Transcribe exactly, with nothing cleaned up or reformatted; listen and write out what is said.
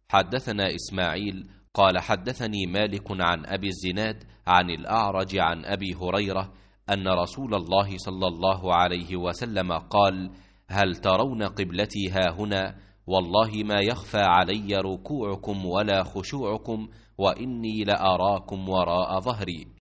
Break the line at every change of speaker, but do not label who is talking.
حدثنا إسماعيل قال حدثني مالك عن أبي الزناد عن الأعرج عن أبي هريرة أن رسول الله صلى الله عليه وسلم قال: هل ترون قبلتي هاهنا؟ والله ما يخفى علي ركوعكم ولا خشوعكم، وإني لأراكم وراء ظهري.